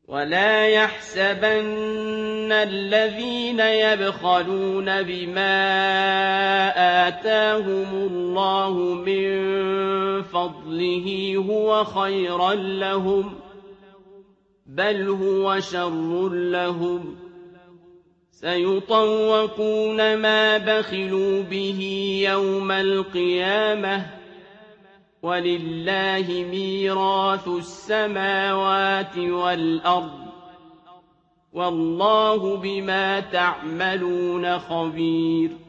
ولا يحسبن الذين يبخلون بما آتاهم الله من فضله هو خيرا لهم بل هو شر لهم سيطوقون ما بخلوا به يوم القيامة ولله ميراث السماوات والأرض والله بما تعملون خبير